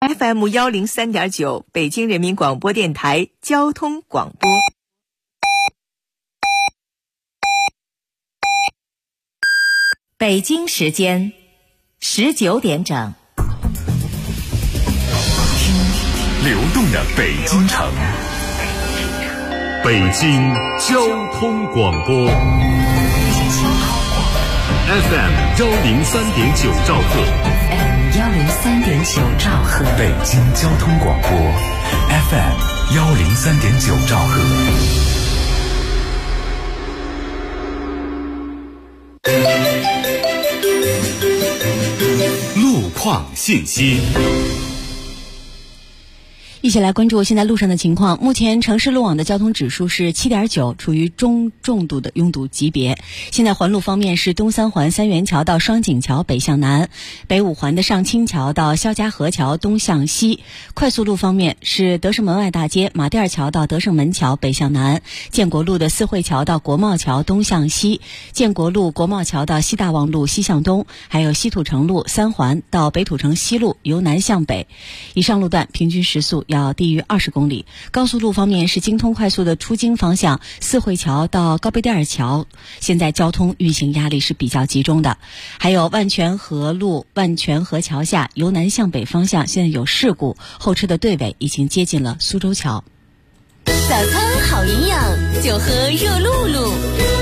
FM103.9 北京人民广播电台交通广播。北京时间19点整。 流动的北京城，北京交通广播 FM103.9 兆赫 103.9 兆赫， 北京交通广播 FM103.9 兆赫。路况信息。 一起来关注现在路上的情况。目前城市路网的交通指数是 7.9， 处于中重度的拥堵级别。现在环路方面是东三环三元桥到双井桥北向南，北五环的上清桥到肖家河桥东向西。快速路方面是德胜门外大街马甸桥到德胜门桥北向南，建国路的四惠桥到国贸桥东向西，建国路国贸桥到西大望路西向东，还有西土城路三环到北土城西路由南向北。以上路段平均时速要低于20公里。高速路方面是京通快速的出京方向四惠桥到高碑店桥，现在交通运行压力是比较集中的。还有万泉河路万泉河桥下由南向北方向现在有事故，后车的队尾已经接近了苏州桥。 早餐好营养，就喝热露露。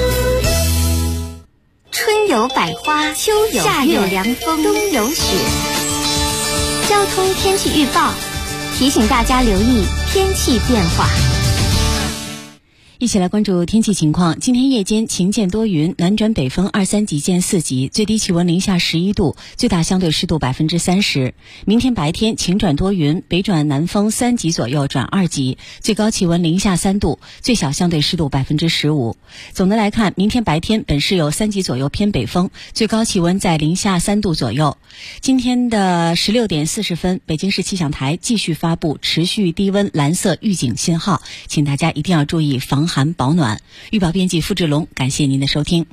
春有百花，秋有夏有凉风，冬有雪。交通天气预报提醒大家留意天气变化。 一起来关注天气情况。今天夜间晴间多云，南转北风2、3级见4级，最低气温零下11度，最大相对湿度30%。明天白天晴转多云，北转南风3级左右转2级，最高气温零下3度，最小相对湿度15%。总的来看，明天白天本市有3级左右偏北风，最高气温在零下3度左右。今天的16点40分，北京市气象台继续发布持续低温蓝色预警信号，请大家一定要注意防寒保暖。预报编辑付志龙，感谢您的收听。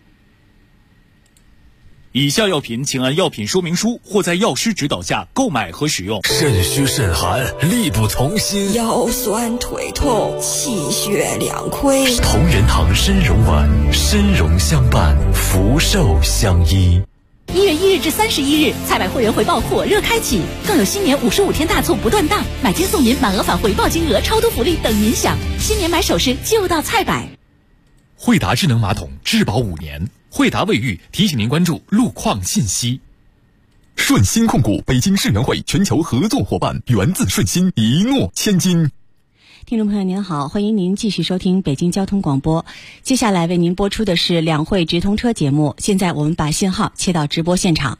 以下药品请按药品说明书或在药师指导下购买和使用。 肾虚肾寒，力不从心， 腰酸腿痛，气血两亏。 同仁堂参茸丸，参茸相伴，福寿相依。 1月1日至31日，菜百会员回报火热开启，更有新年55天大促不断档，买金送银，满额返回报金额超多福利等您享。新年买首饰就到菜百。 惠达智能马桶质保5年，惠达卫浴提醒您关注路况信息。顺鑫控股北京世园会全球合作伙伴，源自顺鑫，一诺千金。 听众朋友您好，欢迎您继续收听北京交通广播。接下来为您播出的是两会直通车节目。现在我们把信号切到直播现场。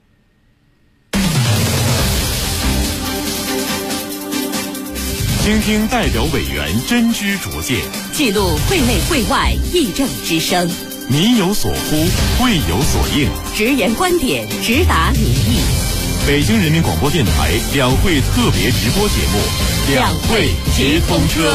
听听代表委员真知灼见， 记录会内会外议政之声， 民有所呼，会有所应， 直言观点，直达民意。 北京人民广播电台两会特别直播节目《两会直通车》。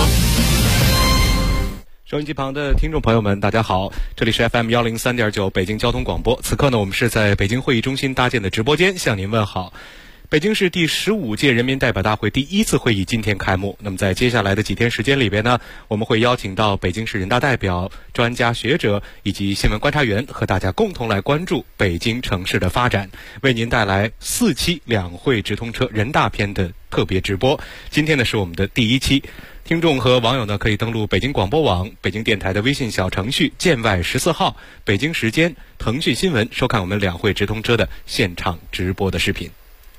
收音机旁的听众朋友们，大家好，这里是 FM103.9 北京交通广播。此刻呢，我们是在北京会议中心搭建的直播间向您问好。北京市第15届人民代表大会第1次会议今天开幕。那么在接下来的几天时间里边呢，我们会邀请到北京市人大代表、专家学者以及新闻观察员，和大家共同来关注北京城市的发展，为您带来4期两会直通车人大篇的特别直播。今天呢是我们的第1期，听众和网友呢可以登录北京广播网、北京电台的微信小程序建外14号、北京时间、腾讯新闻收看我们两会直通车的现场直播的视频。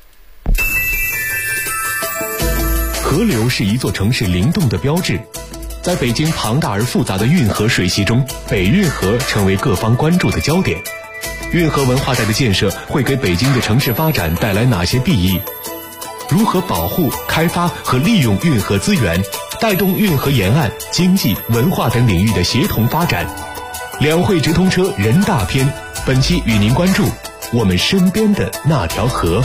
河流是一座城市灵动的标志，在北京庞大而复杂的运河水系中，北运河成为各方关注的焦点。运河文化带的建设会给北京的城市发展带来哪些裨益？如何保护、开发和利用运河资源，带动运河沿岸、经济、文化等领域的协同发展？两会直通车人大篇，本期与您关注我们身边的那条河。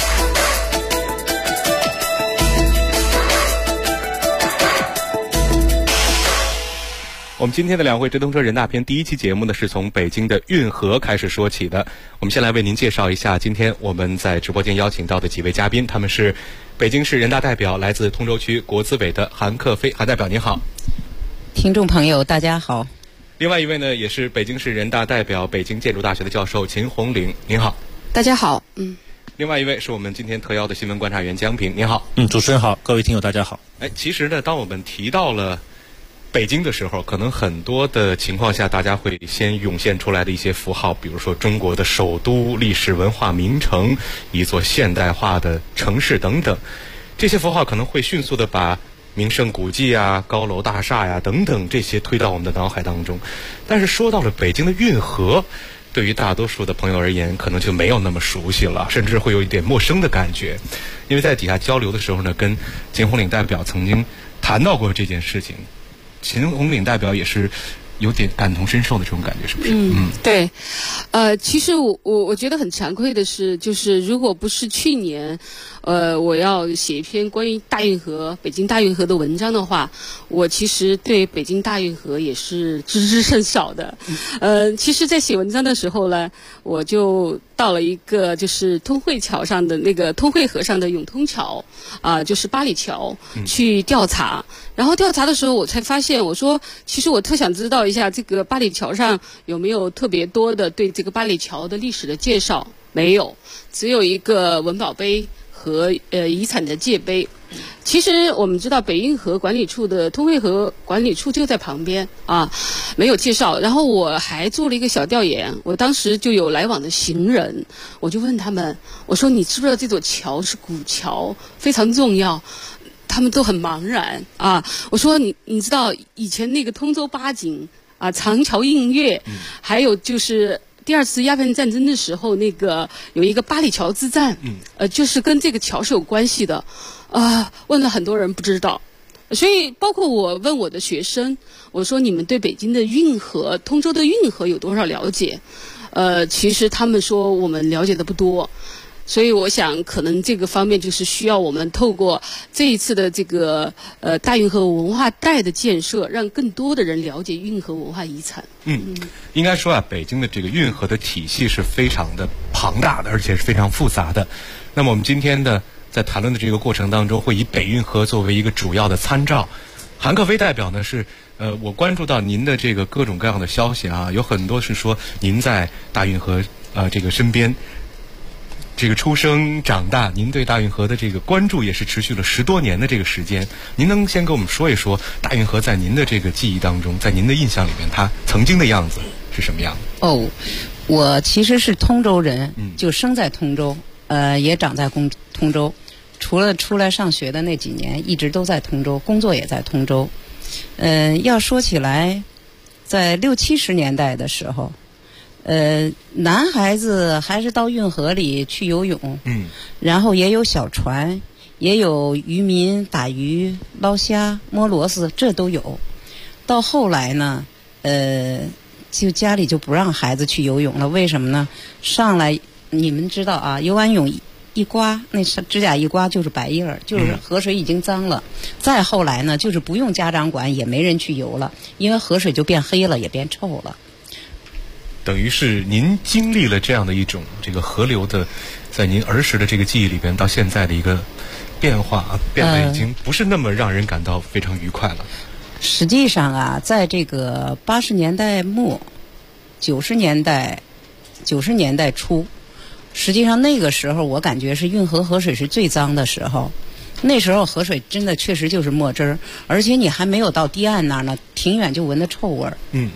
我们今天的两会直通车人大篇第一期节目呢，是从北京的运河开始说起的。我们先来为您介绍一下今天我们在直播间邀请到的几位嘉宾，他们是北京市人大代表，来自通州区国资委的韩克飞。韩代表您好。 听众朋友大家好。 另外一位呢，也是北京市人大代表、北京建筑大学的教授秦红岭，您好。 大家好。 另外一位是我们今天特邀的新闻观察员江平，您好。 主持人好，各位听友大家好。 其实呢，当我们提到了北京的时候，可能很多的情况下，大家会先涌现出来的一些符号，比如说中国的首都、历史文化名城、一座现代化的城市等等，这些符号可能会迅速的把名胜古迹啊、高楼大厦呀等等这些推到我们的脑海当中。但是说到了北京的运河，对于大多数的朋友而言，可能就没有那么熟悉了，甚至会有一点陌生的感觉。因为在底下交流的时候呢，跟秦红岭代表曾经谈到过这件事情，秦红岭代表也是有点感同身受的这种感觉，是不是？ 对。其实我觉得很惭愧的是，就是如果不是去年我要写一篇关于大运河、北京大运河的文章的话，我其实对北京大运河也是知之甚少的。其实在写文章的时候呢，我就到了一个就是通惠桥上的那个通惠河上的永通桥就是八里桥去调查。然后调查的时候，我才发现，我说其实我特想知道一下这个八里桥上有没有特别多的对这个八里桥的历史的介绍，没有，只有一个文保碑和遗产的界碑。其实我们知道北运河管理处的通惠河管理处就在旁边没有介绍。然后我还做了一个小调研，我当时就有来往的行人，我就问他们，我说你知不知道这座桥是古桥，非常重要？他们都很茫然我说你知道以前那个通州八景长桥映月，还有就是第二次鸦片战争的时候，那个有一个八里桥之战，就是跟这个桥是有关系的，问了很多人不知道，所以包括我问我的学生，我说你们对北京的运河、通州的运河有多少了解？其实他们说我们了解的不多。所以我想可能这个方面就是需要我们透过这一次的这个大运河文化带的建设，让更多的人了解运河文化遗产。 应该说北京的这个运河的体系是非常的庞大的，而且是非常复杂的。那么我们今天的在谈论的这个过程当中，会以北运河作为一个主要的参照。韩克飞代表呢是我关注到您的这个各种各样的消息有很多是说您在大运河这个身边这个出生长大，您对大运河的这个关注也是持续了10多年的这个时间。您能先跟我们说一说大运河在您的这个记忆当中，在您的印象里面，它曾经的样子是什么样的？ 我其实是通州人，就生在通州，也长在通州。除了出来上学的那几年，一直都在通州，工作也在通州。要说起来，在60、70年代的时候。男孩子还是到运河里去游泳，然后也有小船，也有渔民打鱼、捞虾、摸螺丝，这都有。到后来呢，就家里就不让孩子去游泳了，为什么呢？上来你们知道游完泳一刮，那指甲一刮就是白印儿，就是河水已经脏了。再后来呢，就是不用家长管，也没人去游了，因为河水就变黑了，也变臭了。 等于是您经历了这样的一种这个河流的，在您儿时的这个记忆里边，到现在的一个变化变得已经不是那么让人感到非常愉快了。 实际上在这个80年代末、90年代初，实际上那个时候我感觉是运河河水是最脏的时候。那时候河水真的确实就是墨汁儿，而且你还没有到堤岸那儿呢，挺远就闻到臭味儿。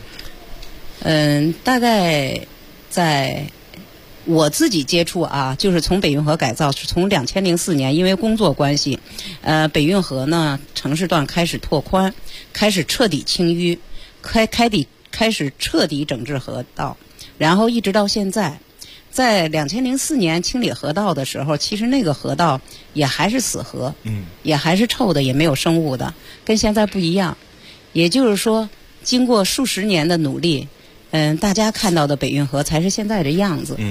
大概在我自己接触就是从北运河改造，是从2004年，因为工作关系，北运河呢城市段开始拓宽，开始彻底清淤，开始彻底整治河道，然后一直到现在。在2004年清理河道的时候，其实那个河道也还是死河，也还是臭的，也没有生物的，跟现在不一样。也就是说，经过数十年的努力，大家看到的北运河才是现在的样子。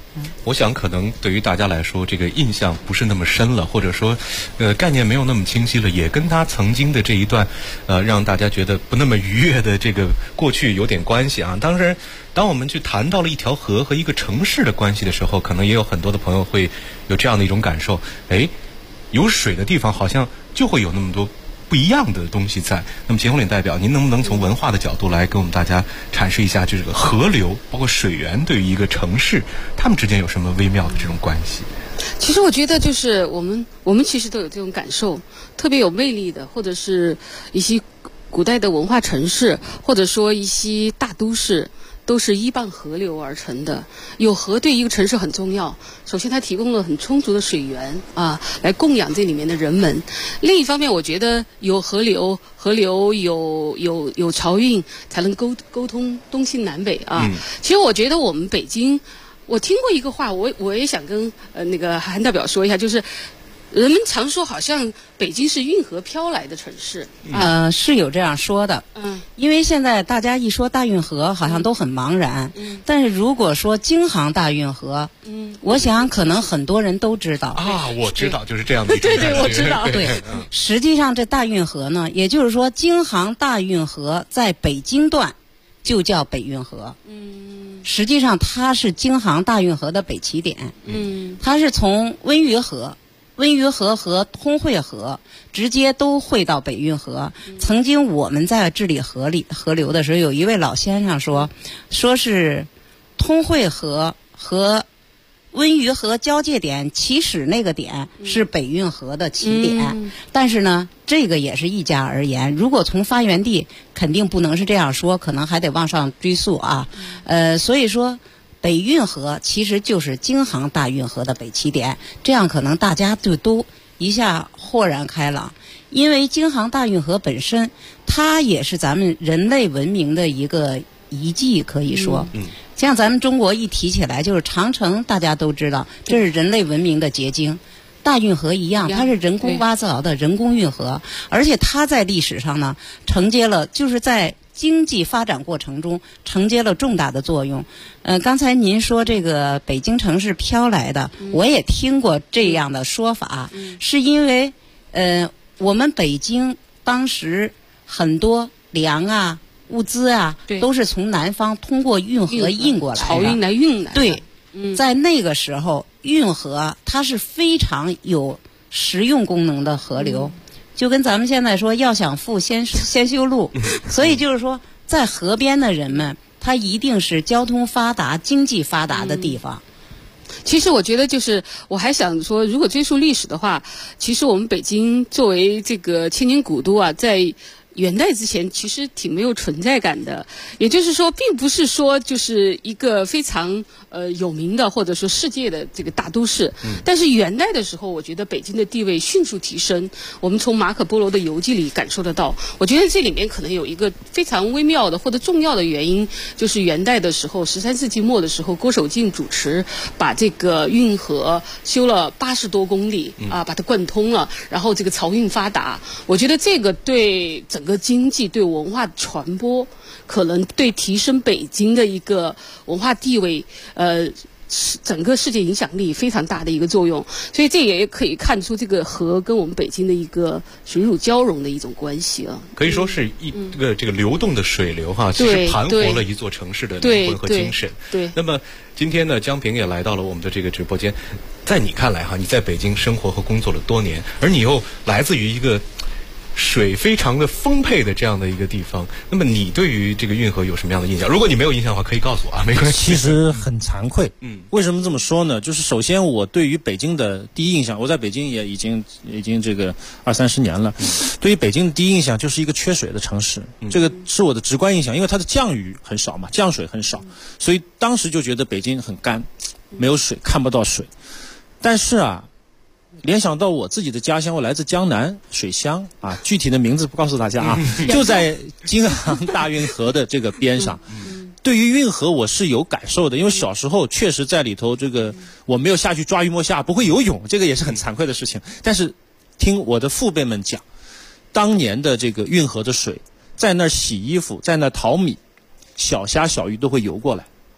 我想可能对于大家来说，这个印象不是那么深了，或者说，概念没有那么清晰了，也跟他曾经的这一段，让大家觉得不那么愉悦的这个过去有点关系啊。当然，当我们去谈到了一条河和一个城市的关系的时候，可能也有很多的朋友会有这样的一种感受：哎，有水的地方好像就会有那么多不一样的东西在。那么秦红岭代表，您能不能从文化的角度来给我们大家阐释一下，这个河流包括水源对于一个城市，它们之间有什么微妙的这种关系？ 其实我觉得就是我们其实都有这种感受，特别有魅力的，或者是一些古代的文化城市，或者说一些大都市，都是依傍河流而成的。有河对一个城市很重要，首先它提供了很充足的水源啊，来供养这里面的人们。另一方面，我觉得有河流有漕运，才能沟通东西南北啊。其实我觉得我们北京，我听过一个话，我也想跟那个韩代表说一下，就是人们常说好像北京是运河飘来的城市， 是有这样说的。因为现在大家一说大运河，好像都很茫然。但是如果说京杭大运河，我想可能很多人都知道啊，我知道，就是这样的一种感觉。 对，我知道。 对，实际上这大运河呢，也就是说京杭大运河在北京段就叫北运河。实际上它是京杭大运河的北起点。它是从温榆河和通惠河直接都汇到北运河。曾经我们在治理河流的时候，有一位老先生说是通惠河和温榆河交界点起始那个点是北运河的起点。但是呢，这个也是一家而言，如果从发源地肯定不能是这样说，可能还得往上追溯啊。所以说北运河其实就是京杭大运河的北起点，这样可能大家就都一下豁然开朗。因为京杭大运河本身，它也是咱们人类文明的一个遗迹，可以说。像咱们中国一提起来，就是长城，大家都知道，这是人类文明的结晶。大运河一样，它是人工挖凿的人工运河，而且它在历史上呢，承接了就是在经济发展过程中承接了重大的作用。刚才您说这个北京城是飘来的，我也听过这样的说法，是因为我们北京当时很多粮啊物资啊都是从南方通过运河运过来的， 漕运来运来的。 对，在那个时候运河它是非常有实用功能的河流。就跟咱们现在说要想富先修路，所以就是说在河边的人们，他一定是交通发达经济发达的地方。 其实我觉得就是我还想说，如果追溯历史的话，其实我们北京作为这个千年古都啊，在元代之前其实挺没有存在感的，也就是说并不是说就是一个非常有名的或者说世界的这个大都市。但是元代的时候，我觉得北京的地位迅速提升，我们从马可波罗的游记里感受得到。我觉得这里面可能有一个非常微妙的或者重要的原因，就是元代的时候13世纪末的时候，郭守敬主持把这个运河修了80多公里啊，把它贯通了，然后这个漕运发达。我觉得这个对整个经济对文化传播，可能对提升北京的一个文化地位，整个世界影响力非常大的一个作用。所以这也可以看出这个河跟我们北京的一个水乳交融的一种关系啊。 可以说是一个这个流动的水流哈，其实盘活了一座城市的灵魂和精神。 对。 那么今天呢，江平也来到了我们的这个直播间。在你看来哈，你在北京生活和工作了多年，而你又来自于一个水非常的丰沛的这样的一个地方，那么你对于这个运河有什么样的印象？如果你没有印象的话，可以告诉我啊，没关系。 其实很惭愧，为什么这么说呢？就是首先我对于北京的第一印象，我在北京也已经这个20-30年了，对于北京的第一印象就是一个缺水的城市，这个是我的直观印象，因为它的降雨很少嘛，降水很少，所以当时就觉得北京很干，没有水，看不到水。但是啊，联想到我自己的家乡，我来自江南水乡啊，具体的名字不告诉大家啊，就在京杭大运河的这个边上。对于运河我是有感受的，因为小时候确实在里头，这个我没有下去抓鱼摸虾，不会游泳，这个也是很惭愧的事情。但是听我的父辈们讲，当年的这个运河的水，在那儿洗衣服，在那儿淘米，小虾小鱼都会游过来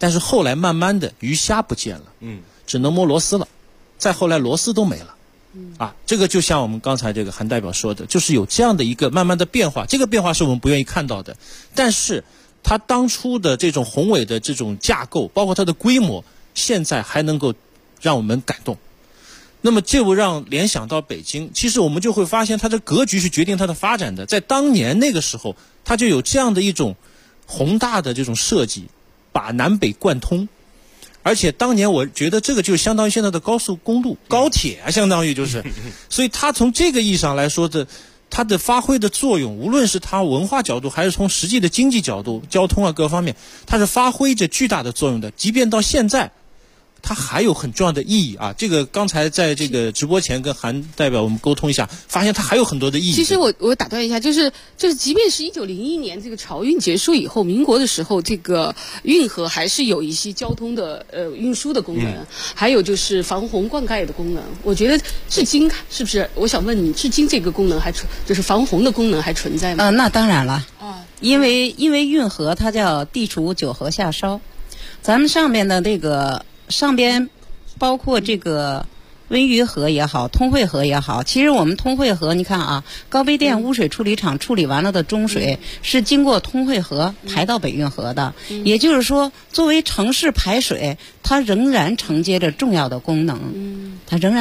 但是后来慢慢的鱼虾不见了，只能摸螺丝了，再后来螺丝都没了。这个就像我们刚才这个韩代表说的，就是有这样的一个慢慢的变化，这个变化是我们不愿意看到的，但是它当初的这种宏伟的这种架构，包括它的规模，现在还能够让我们感动。那么就让联想到北京，其实我们就会发现它的格局是决定它的发展的，在当年那个时候，它就有这样的一种宏大的这种设计，把南北贯通。而且当年我觉得这个就相当于现在的高速公路、高铁啊，相当于就是，所以它从这个意义上来说的，它的发挥的作用，无论是它文化角度，还是从实际的经济角度、交通啊各方面，它是发挥着巨大的作用的。即便到现在，它还有很重要的意义啊！这个刚才在这个直播前跟韩代表我们沟通一下，发现它还有很多的意义。 其实我打断一下，就是即便是1901年这个漕运结束以后，民国的时候，这个运河还是有一些交通的运输的功能，还有就是防洪灌溉的功能。我觉得至今是不是？我想问你，至今这个功能就是防洪的功能还存在吗？ 那当然了因为运河它叫地处九河下梢，咱们上面的这个。上边包括这个温榆河也好，通惠河也好，其实我们通惠河你看啊，高碑店污水处理厂处理完了的中水是经过通惠河排到北运河的，也就是说作为城市排水，它仍然承接着重要的功能，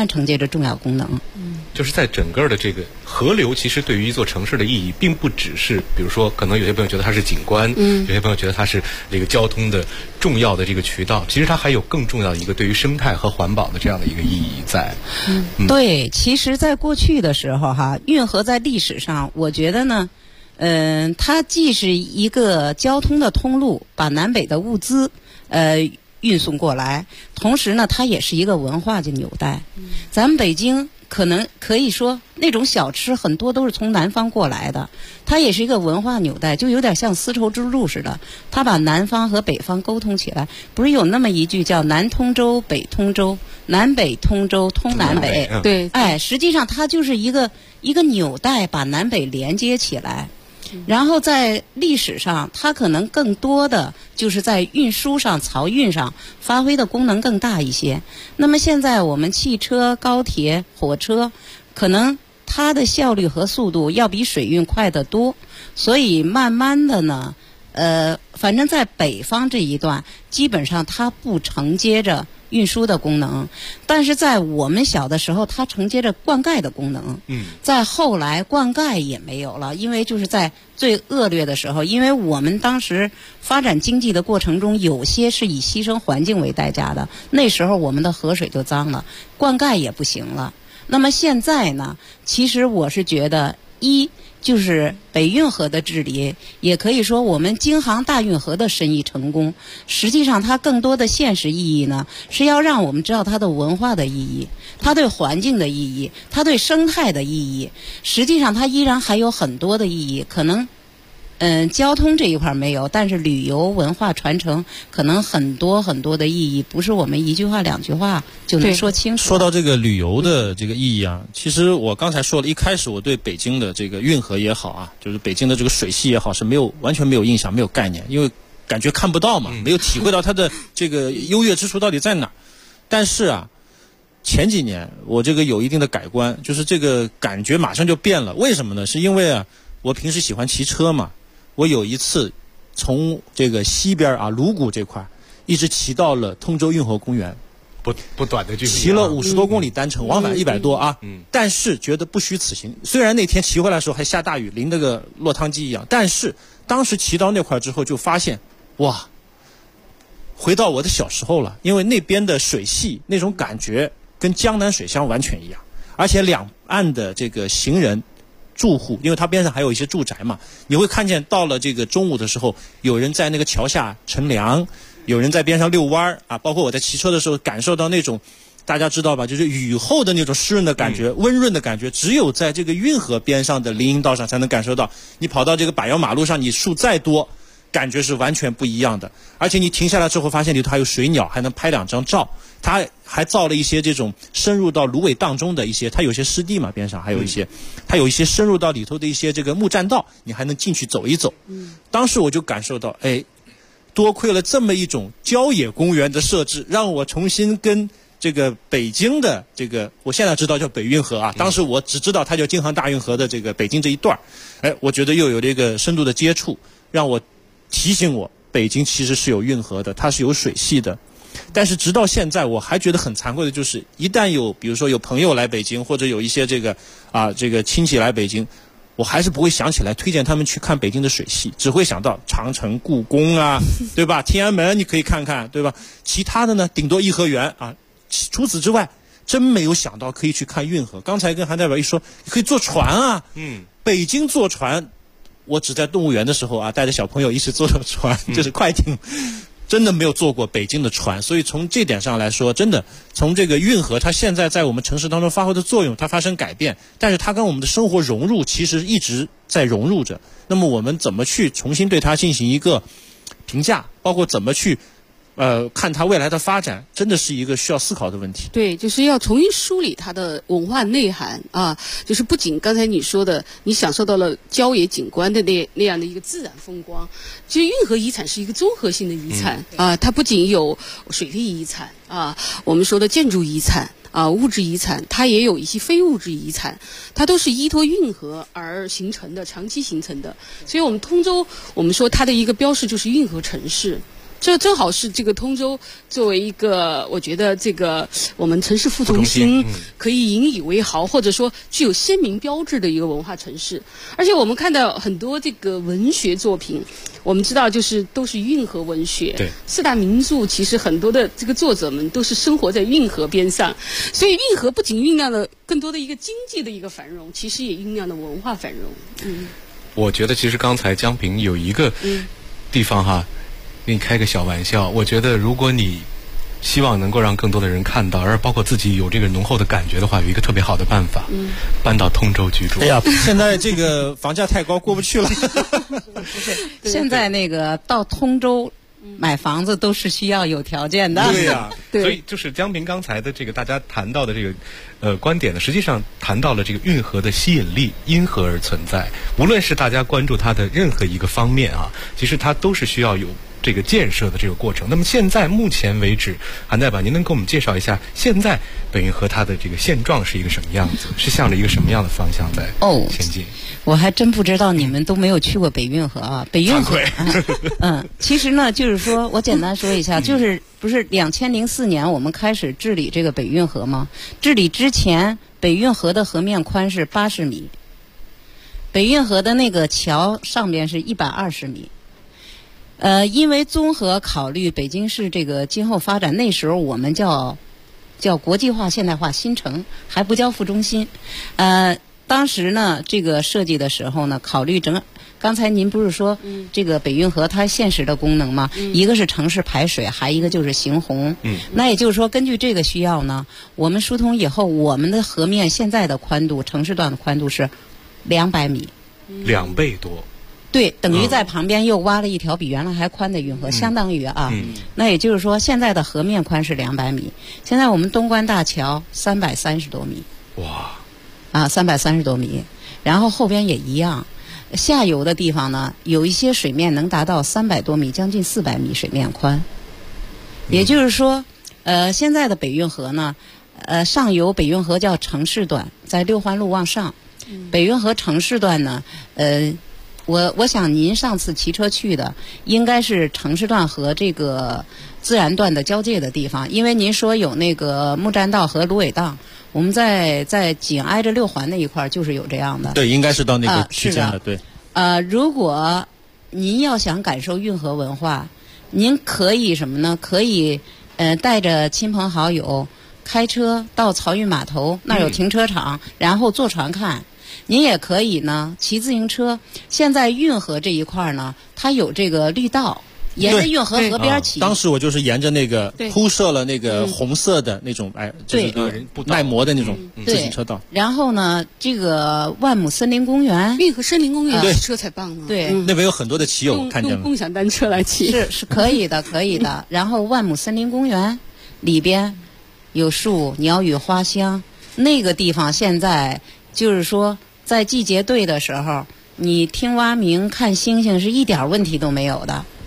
就是在整个的这个河流，其实对于一座城市的意义，并不只是，比如说，可能有些朋友觉得它是景观，有些朋友觉得它是这个交通的重要的这个渠道，其实它还有更重要的一个对于生态和环保的这样的一个意义在。 对，其实在过去的时候运河在历史上，我觉得呢，它既是一个交通的通路，把南北的物资运送过来，同时呢，它也是一个文化的纽带。咱们北京可以说那种小吃很多都是从南方过来的，它也是一个文化纽带，就有点像丝绸之路似的，它把南方和北方沟通起来。不是有那么一句叫南通州北通州，南北通州通南北， 对， 实际上它就是一个纽带，把南北连接起来。然后在历史上，它可能更多的就是在运输上、漕运上发挥的功能更大一些。那么现在我们汽车、高铁、火车，可能它的效率和速度要比水运快得多，所以慢慢的呢，反正在北方这一段，基本上它不承接着运输的功能，但是在我们小的时候，它承接着灌溉的功能。在后来灌溉也没有了，因为就是在最恶劣的时候，因为我们当时发展经济的过程中，有些是以牺牲环境为代价的，那时候我们的河水就脏了，灌溉也不行了。那么现在呢，其实我是觉得就是北运河的治理，也可以说我们京杭大运河的申遗成功，实际上它更多的现实意义呢，是要让我们知道它的文化的意义，它对环境的意义，它对生态的意义。实际上它依然还有很多的意义，可能交通这一块没有，但是旅游文化传承可能很多很多的意义，不是我们一句话两句话就能说清楚。 说到这个旅游的这个意义啊，其实我刚才说了，一开始我对北京的这个运河也好啊，就是北京的这个水系也好，是完全没有印象、没有概念，因为感觉看不到嘛，没有体会到它的这个优越之处到底在哪儿。但是啊，前几年我这个有一定的改观，就是这个感觉马上就变了。为什么呢？是因为啊，我平时喜欢骑车嘛。我有一次从这个西边鲁谷这块一直骑到了通州运河公园， 不短的距离， 骑了50多公里单程，往返100多啊。但是觉得不虚此行。虽然那天骑回来的时候还下大雨，淋得个落汤鸡一样，但是当时骑到那块之后就发现，哇，回到我的小时候了。因为那边的水系那种感觉跟江南水乡完全一样，而且两岸的这个行人住户，因为它边上还有一些住宅嘛，你会看见到了这个中午的时候，有人在那个桥下乘凉，有人在边上遛弯啊，包括我在骑车的时候感受到那种，大家知道吧，就是雨后的那种湿润的感觉，温润的感觉，只有在这个运河边上的林荫道上才能感受到。你跑到这个柏油马路上，你树再多，感觉是完全不一样的。而且你停下来之后，发现里头还有水鸟，还能拍2张照。它还造了一些这种深入到芦苇荡中的一些，它有些湿地嘛，边上还有一些，它有一些深入到里头的一些这个木栈道，你还能进去走一走。当时我就感受到， 多亏了这么一种郊野公园的设置，让我重新跟这个北京的这个，我现在知道叫北运河啊，当时我只知道它叫京杭大运河的这个北京这一段，我觉得又有这个深度的接触，让我提醒我北京其实是有运河的，它是有水系的。但是直到现在我还觉得很惭愧的就是，一旦有比如说有朋友来北京，或者有一些这个亲戚来北京，我还是不会想起来推荐他们去看北京的水系，只会想到长城、故宫啊，对吧？天安门你可以看看，对吧？其他的呢，顶多颐和园啊。除此之外，真没有想到可以去看运河。刚才跟韩代表一说，可以坐船啊。北京坐船，我只在动物园的时候啊，带着小朋友一起坐船，就是快艇。真的没有坐过北京的船，所以从这点上来说，真的从这个运河它现在在我们城市当中发挥的作用，它发生改变，但是它跟我们的生活融入，其实一直在融入着。那么我们怎么去重新对它进行一个评价，包括怎么去看它未来的发展，真的是一个需要思考的问题。 对，就是要重新梳理它的文化内涵啊，就是不仅刚才你说的，你享受到了郊野景观的那样的一个自然风光，其实运河遗产是一个综合性的遗产啊，它不仅有水利遗产啊，我们说的建筑遗产啊，物质遗产，它也有一些非物质遗产，它都是依托运河而形成的，长期形成的。所以我们通州，我们说它的一个标识就是运河城市。这正好是这个通州作为一个，我觉得这个我们城市副中心可以引以为豪，或者说具有鲜明标志的一个文化城市。而且我们看到很多这个文学作品，我们知道就是都是运河文学。 对， 四大名著其实很多的这个作者们都是生活在运河边上，所以运河不仅酝酿了更多的一个经济的一个繁荣，其实也酝酿了文化繁荣。 我觉得其实刚才江平有一个地方哈。给你开个小玩笑，我觉得如果你希望能够让更多的人看到，而包括自己有这个浓厚的感觉的话，有一个特别好的办法，搬到通州居住。 哎呀，现在这个房价太高，过不去了。 现在那个到通州买房子都是需要有条件的。 对呀， 所以就是江平刚才的这个大家谈到的这个观点呢，实际上谈到了这个运河的吸引力因何而存在。无论是大家关注它的任何一个方面啊，其实它都是需要有这个建设的这个过程。那么现在目前为止，韩代表您能给我们介绍一下现在北运河它的这个现状是一个什么样子，是向着一个什么样的方向在前进？ 我还真不知道你们都没有去过北运河啊。北运河其实呢就是说我简单说一下，就是不是2004年我们开始治理这个北运河吗？治理之前北运河的河面宽是80米，北运河的那个桥上边是120米。因为综合考虑北京市这个今后发展，那时候我们叫国际化现代化新城，还不叫副中心。当时呢这个设计的时候呢，考虑刚才您不是说这个北运河它现实的功能吗？一个是城市排水，还一个就是行洪。那也就是说根据这个需要呢，我们疏通以后，我们的河面现在的宽度，城市段的宽度是200米 ，2倍多。 对，等于在旁边又挖了一条比原来还宽的运河，相当于啊。那也就是说现在的河面宽是200米，现在我们东关大桥330多米。 哇 ！330多米，然后后边也一样。下游的地方呢，有一些水面能达到300多米，将近400米水面宽。也就是说，现在的北运河呢，上游北运河叫城市段，在六环路往上。北运河城市段呢，我想您上次骑车去的应该是城市段和这个自然段的交界的地方，因为您说有那个木栈道和芦苇荡，我们在紧挨着六环那一块就是有这样的。 对，应该是到那个区间的。对。 如果您要想感受运河文化，您可以什么呢？可以带着亲朋好友开车到漕运码头，那有停车场，然后坐船看。您也可以呢骑自行车。现在运河这一块呢，它有这个绿道，沿着运河河边骑。 当时我就是沿着那个铺设了那个红色的那种就是耐磨的那种自行车道。 然后呢，这个万亩森林公园， 运河森林公园骑车才棒呢。 对， 那边有很多的骑友，看见了。 共享单车来骑是可以的，可以的。然后万亩森林公园里边有树，鸟语花香。那个地方现在就是说，在季节对的时候，你听蛙鸣看星星是一点问题都没有的。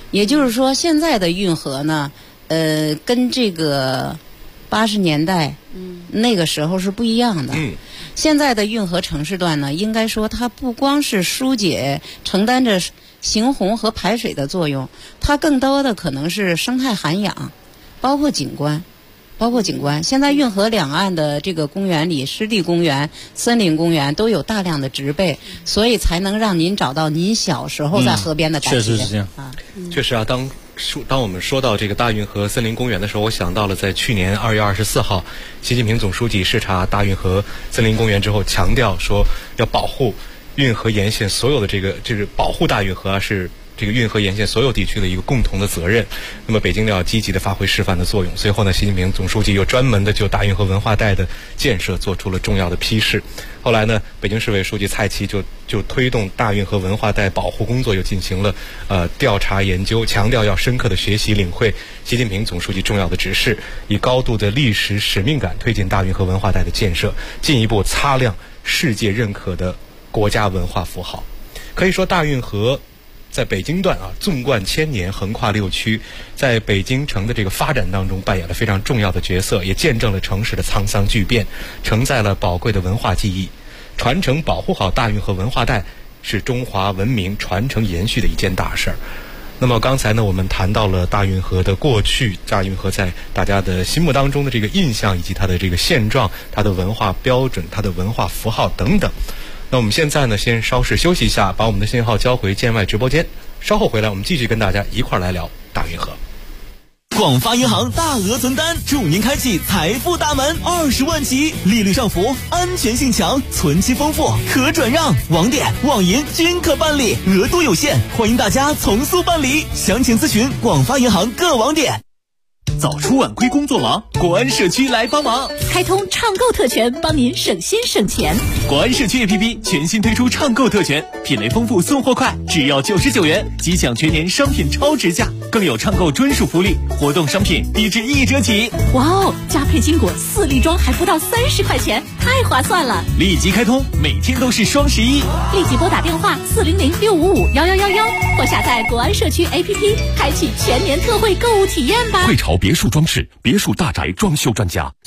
也就是说，现在的运河呢，跟这个80年代那个时候是不一样的。现在的运河城市段呢，应该说它不光是疏解，承担着行洪和排水的作用，它更多的可能是生态涵养，包括景观。现在运河两岸的这个公园里，湿地公园、森林公园都有大量的植被，所以才能让您找到您小时候在河边的感觉。 确实是这样啊。 确实啊，当我们说到这个大运河森林公园的时候，我想到了在去年2月24号，习近平总书记视察大运河森林公园之后，强调说要保护运河沿线所有的这个保护大运河啊，是这个运河沿线所有地区的一个共同的责任。那么北京要积极的发挥示范的作用。随后呢，习近平总书记又专门的就大运河文化带的建设做出了重要的批示。后来呢，北京市委书记蔡奇就推动大运河文化带保护工作又进行了调查研究，强调要深刻的学习领会习近平总书记重要的指示，以高度的历史使命感推进大运河文化带的建设，进一步擦亮世界认可的国家文化符号。可以说大运河在北京段纵贯千年，横跨6区，在北京城的这个发展当中扮演了非常重要的角色，也见证了城市的沧桑巨变，承载了宝贵的文化记忆。传承保护好大运河文化带，是中华文明传承延续的一件大事儿。那么刚才呢，我们谈到了大运河的过去，大运河在大家的心目当中的这个印象，以及它的这个现状，它的文化标准，它的文化符号等等。那我们现在呢，先稍事休息一下，把我们的信号交回建外直播间，稍后回来我们继续跟大家一块儿来聊大运河。 广发银行大额存单，祝您开启财富大门，20万起，利率上浮，安全性强，存期丰富，可转让，网点、网银均可办理，额度有限，欢迎大家从速办理。详情咨询广发银行各网点。 早出晚归工作忙，国安社区来帮忙， 开通畅购特权，帮您省心省钱。 国安社区 APP 全新推出畅购特权，品类丰富，送货快，只要99元即享全年商品超值价，更有畅购专属福利，活动商品低至1折起。 哇哦，加配金果4粒装还不到30块钱，太划算了！ 立即开通，每天都是双11， 立即拨打电话400-655-1111或下载国安社区 APP， 开启全年特惠购物体验吧。 汇潮别墅装饰，别墅大宅装修专家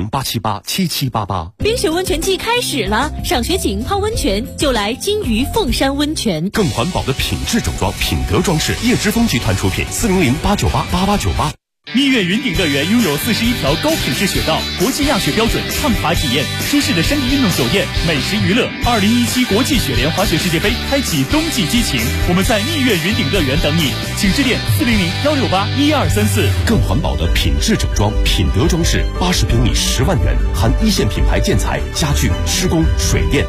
，400-878-7788。 冰雪温泉季开始了，赏雪景泡温泉就来金鱼凤山温泉。 更环保的品质整装，品德装饰，叶之峰集团出品，400-898-8898。 蜜月云顶乐园拥有41条高品质雪道，国际亚雪标准，畅滑体验，舒适的山地运动酒店，美食娱乐。2017国际雪联滑雪世界杯开启冬季激情，我们在蜜月云顶乐园等你，请致电400-168-1234。 更环保的品质整装，品德装饰，80平米10万元，含一线品牌建材、家具、施工、水电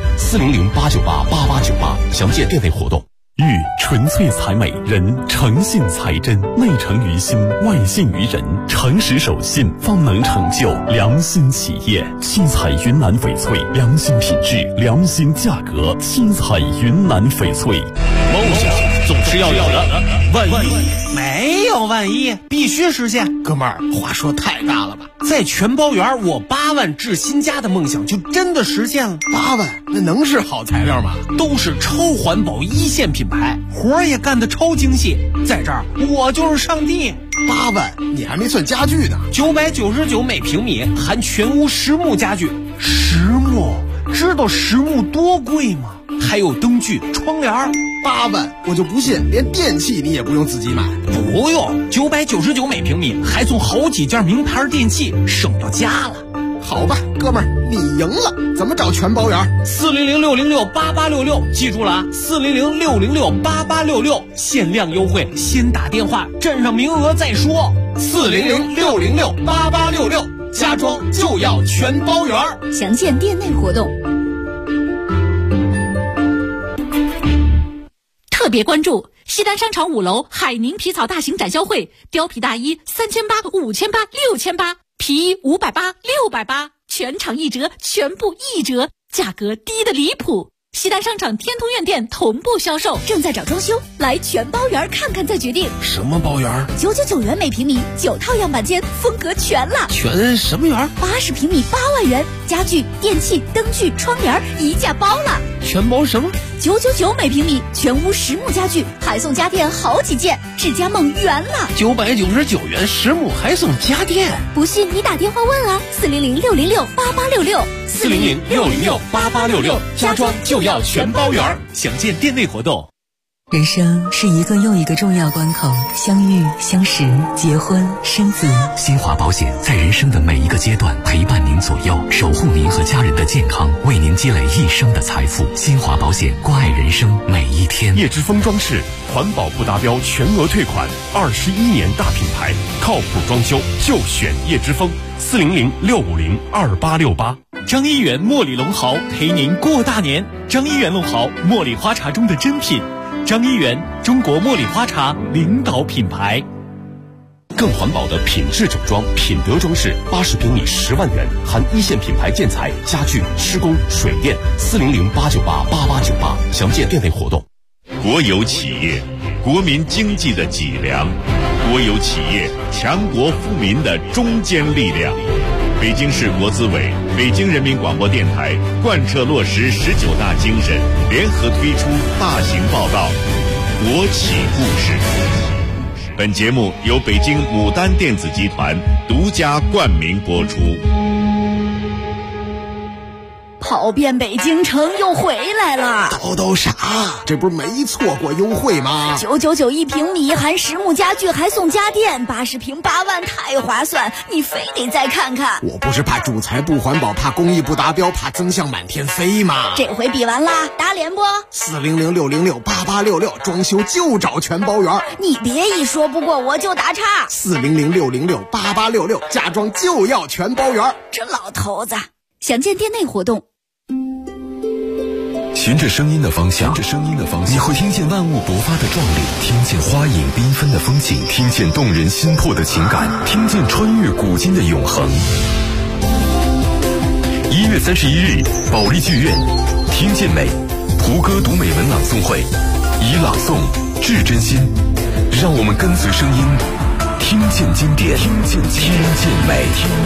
，400-898-8898。详见店内活动。玉纯粹才美，人诚信才真，内诚于心，外信于人，诚实守信，方能成就良心企业。七彩云南翡翠，良心品质，良心价格。七彩云南翡翠。 梦想总是要有的，万一没有万一，必须实现。哥们儿，话说太大了吧？在全包园，我8万置新家的梦想就真的实现了。 8万，那能是好材料吗？ 都是超环保一线品牌，活儿也干得超精细。在这儿，我就是上帝。 8万，你还没算家具呢。 999每平米，含全屋实木家具。实木，知道实木多贵吗？还有灯具、窗帘。 8万，我就不信连电器你也不用自己买。 不用，999每平米，还送好几件名牌电器，省到家了。 好吧，哥们儿，你赢了。怎么找全包园 ？400-606-8866，记住了啊，400-606-8866，限量优惠，先打电话，占上名额再说。400-606-8866，家装就要全包园。 详见店内活动。特别关注西单商场5楼海宁皮草大型展销会，貂皮大衣3800、5800、6800，皮衣580、680，全场1折，全部1折，价格低得离谱。西单商场天通苑店同步销售，正在找装修，来全包园看看再决定。 什么包园 ？999元每平米，9套样板间，风格全了。 全什么园？ 80平米8万元，家具、电器、灯具、窗帘一价包了。 全包什么 ？999每平米，全屋实木家具，还送家电好几件，智家梦圆了。 999元实木还送家电， 不信你打电话问啊，400-606-8866，400-606-8866， 家装就要全包圆。详见店内活动。 人生是一个又一个重要关口，相遇、相识、结婚、生子。 新华保险在人生的每一个阶段陪伴您左右，守护您和家人的健康，为您积累一生的财富。新华保险，关爱人生每一天。 叶之峰装饰，环保不达标全额退款，21年大品牌，靠谱装修就选叶之峰。400-650-2868。 张一元茉莉龙毫陪您过大年。张一元龙毫，茉莉花茶中的珍品。张一元，中国茉莉花茶领导品牌。 更环保的品质整装，品德装饰，80平米10万元，含一线品牌建材、家具、施工、水电。400-898-8898，详见店内活动。 国有企业，国民经济的脊梁；国有企业，强国富民的中坚力量。北京市国资委、北京人民广播电台贯彻落实19大精神，联合推出大型报道《国企故事》。本节目由北京牡丹电子集团独家冠名播出。 跑遍北京城又回来了， 叨啥？这不是没错过优惠吗 ？999一平米，含实木家具还送家电，80平8万，太划算！你非得再看看。 我不是怕主材不环保，怕工艺不达标，怕增项满天飞吗？ 这回比完啦，打脸不 ？400-606-8866，装修就找全包圆。 你别一说不过我就打岔。 400-606-8866，家装就要全包圆。 这老头子，详见店内活动。 循着声音的方向，你会听见万物勃发的壮丽，听见花影缤纷的风景，听见动人心魄的情感，听见穿越古今的永恒。1月31日，保利剧院，听见美，胡歌读美文朗诵会，以朗诵致真心，让我们跟随声音，听见经典，听见美。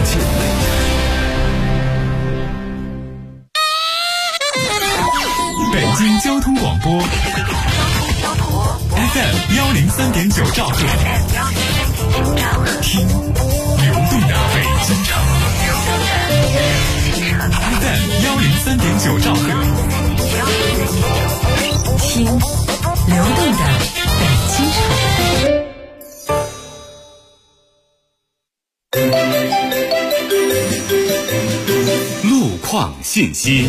北京交通广播 FM 103.9兆赫，听流动的北京城。FM 103.9兆赫， 听流动的北京城。 路况信息。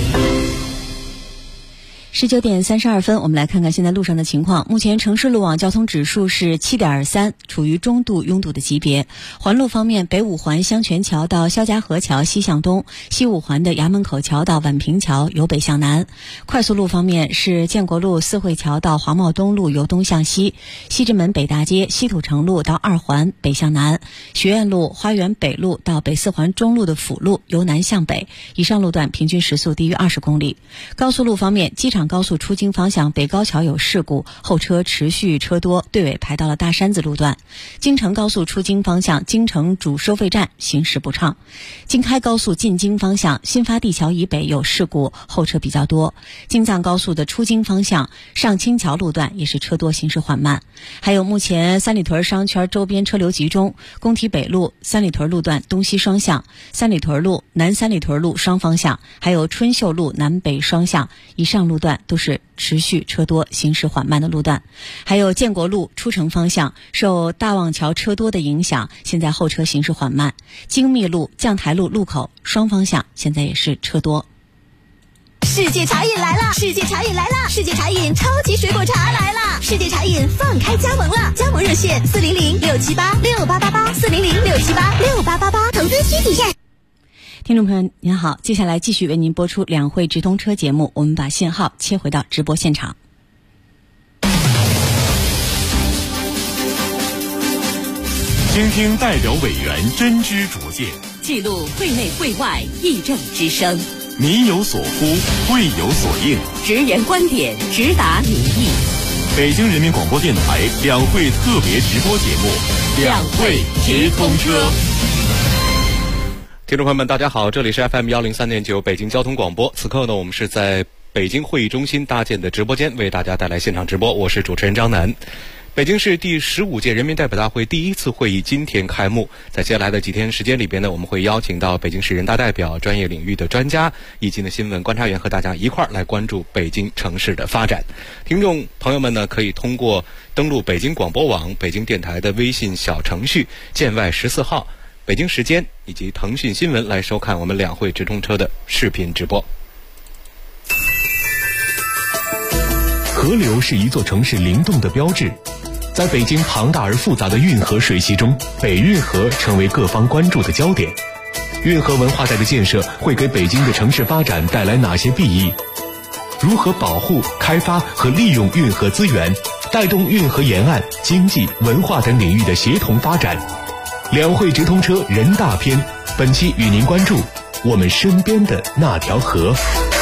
19点32分，我们来看看现在路上的情况。目前城市路网交通指数是 7.3， 处于中度拥堵的级别。环路方面，北五环香泉桥到肖家河桥西向东，西五环的衙门口桥到宛平桥由北向南。快速路方面是建国路四惠桥到黄茂东路由东向西，西直门北大街西土城路到二环北向南，学院路花园北路到北四环中路的辅路由南向北，以上路段平均时速低于20公里。高速路方面，机场高速出京方向北高桥有事故，后车持续车多，队尾排到了大山子路段。京承高速出京方向京承主收费站行驶不畅。京开高速进京方向新发地桥以北有事故，后车比较多。京藏高速的出京方向上清桥路段也是车多，行驶缓慢。还有目前三里屯商圈周边车流集中，工体北路三里屯路段东西双向，三里屯路南三里屯路双方向，还有春秀路南北双向，以上路段都是持续车多，行驶缓慢的路段。还有建国路出城方向受大望桥车多的影响，现在后车行驶缓慢。精密路将台路路口双方向现在也是车多。 世界茶饮来了！世界茶饮来了！世界茶饮超级水果茶来了！世界茶饮放开加盟了，加盟热线400-678-6888，400-678-6888，投资需体验。 听众朋友您好，接下来继续为您播出两会直通车节目，我们把信号切回到直播现场。 倾听代表委员真知灼见， 记录会内会外议政之声， 民有所呼，会有所应， 直言观点，直达民意。 北京人民广播电台两会特别直播节目，两会直通车。 听众朋友们大家好，这里是 FM 103.9北京交通广播，此刻呢我们是在北京会议中心搭建的直播间，为大家带来现场直播。我是主持人张楠。北京市第15届人民代表大会第1次会议今天开幕，在接下来的几天时间里边呢，我们会邀请到北京市人大代表、专业领域的专家以及新闻观察员和大家一块儿来关注北京城市的发展。听众朋友们呢，可以通过登录北京广播网、北京电台的微信小程序建外14号、北京时间以及腾讯新闻来收看我们两会直通车的视频直播。 河流是一座城市灵动的标志。在北京庞大而复杂的运河水系中，北运河成为各方关注的焦点。运河文化带的建设会给北京的城市发展带来哪些裨益？如何保护、开发和利用运河资源，带动运河沿岸经济、文化等领域的协同发展？两会直通车人大篇，本期与您关注我们身边的那条河。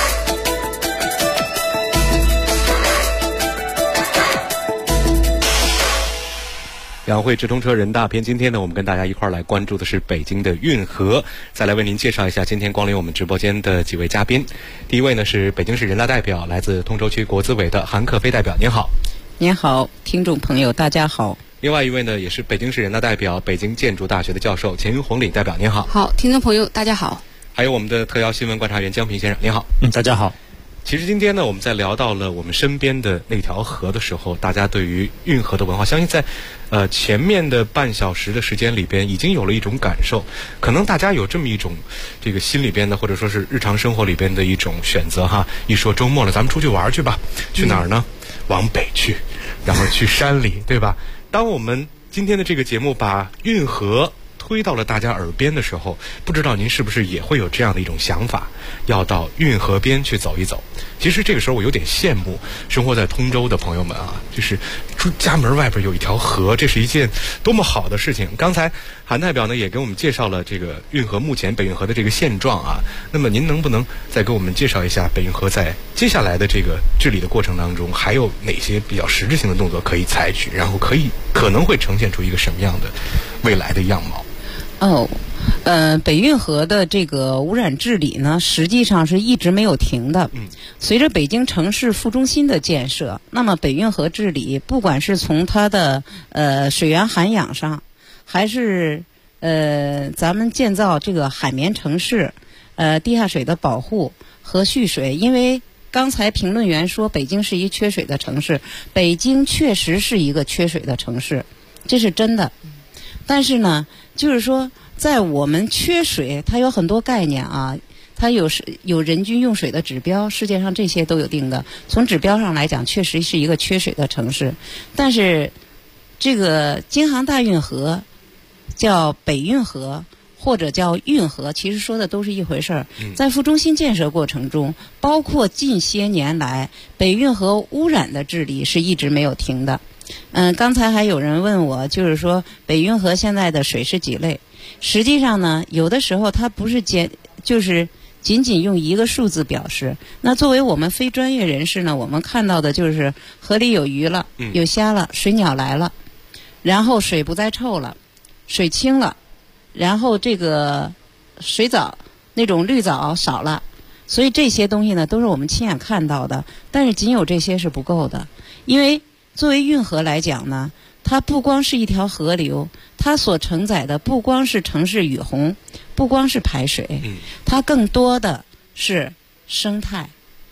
两会直通车人大篇，今天呢，我们跟大家一块儿来关注的是北京的运河。再来为您介绍一下今天光临我们直播间的几位嘉宾。第一位呢是北京市人大代表，来自通州区国资委的韩克飞代表，您好。 您好，听众朋友，大家好。 另外一位呢也是北京市人大代表、北京建筑大学的教授钱红礼代表，您好。 好，听众朋友，大家好。 还有我们的特邀新闻观察员江平先生，您好。 大家好。 其实今天呢，我们在聊到了我们身边的那条河的时候，大家对于运河的文化，相信在前面的半小时的时间里边，已经有了一种感受。可能大家有这么一种这个心里边的，或者说是日常生活里边的一种选择哈。一说周末了，咱们出去玩去吧，去哪儿呢？往北去，然后去山里，对吧？当我们今天的这个节目把运河推到了大家耳边的时候，不知道您是不是也会有这样的一种想法，要到运河边去走一走。其实这个时候我有点羡慕生活在通州的朋友们啊，就是家门外边有一条河，这是一件多么好的事情。刚才韩代表呢也给我们介绍了这个运河目前北运河的这个现状啊，那么您能不能再给我们介绍一下北运河在接下来的这个治理的过程当中，还有哪些比较实质性的动作可以采取，然后可能会呈现出一个什么样的未来的样貌？ 北运河的这个污染治理呢，实际上是一直没有停的。随着北京城市副中心的建设，那么北运河治理，不管是从它的水源涵养上，还是咱们建造这个海绵城市，地下水的保护和蓄水，因为刚才评论员说北京是一缺水的城市，北京确实是一个缺水的城市，这是真的。但是呢，就是说在我们缺水，它有很多概念啊，它有人均用水的指标，世界上这些都有定的。从指标上来讲，确实是一个缺水的城市。但是这个京杭大运河叫北运河或者叫运河，其实说的都是一回事儿。在副中心建设过程中，包括近些年来北运河污染的治理是一直没有停的。刚才还有人问我，就是说北运河现在的水是几类？实际上呢，有的时候它不是就是仅仅用一个数字表示。那作为我们非专业人士呢，我们看到的就是河里有鱼了，有虾了，水鸟来了，然后水不再臭了，水清了，然后这个水藻那种绿藻少了。所以这些东西呢，都是我们亲眼看到的。但是仅有这些是不够的，因为作为运河来讲呢，它不光是一条河流，它所承载的不光是城市雨洪，不光是排水，它更多的是生态，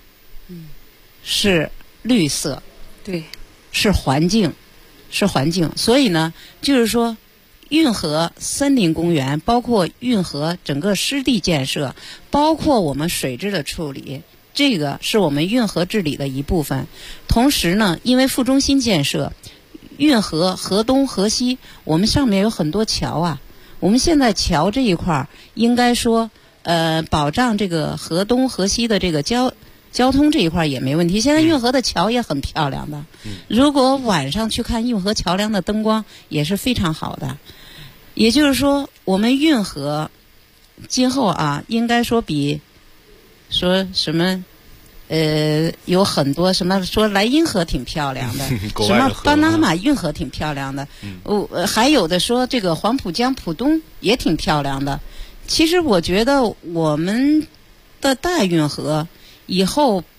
是绿色， 对， 是环境，所以呢，就是说运河森林公园，包括运河整个湿地建设，包括我们水质的处理，这个是我们运河治理的一部分。同时呢，因为副中心建设，运河河东河西，我们上面有很多桥啊。我们现在桥这一块应该说保障这个河东河西的这个交通这一块也没问题。现在运河的桥也很漂亮的，如果晚上去看运河桥梁的灯光也是非常好的。也就是说，我们运河今后啊，应该说比说什么有很多什么说莱茵河挺漂亮的，什么巴拿马运河挺漂亮的，还有的说这个黄浦江浦东也挺漂亮的。其实我觉得我们的大运河以后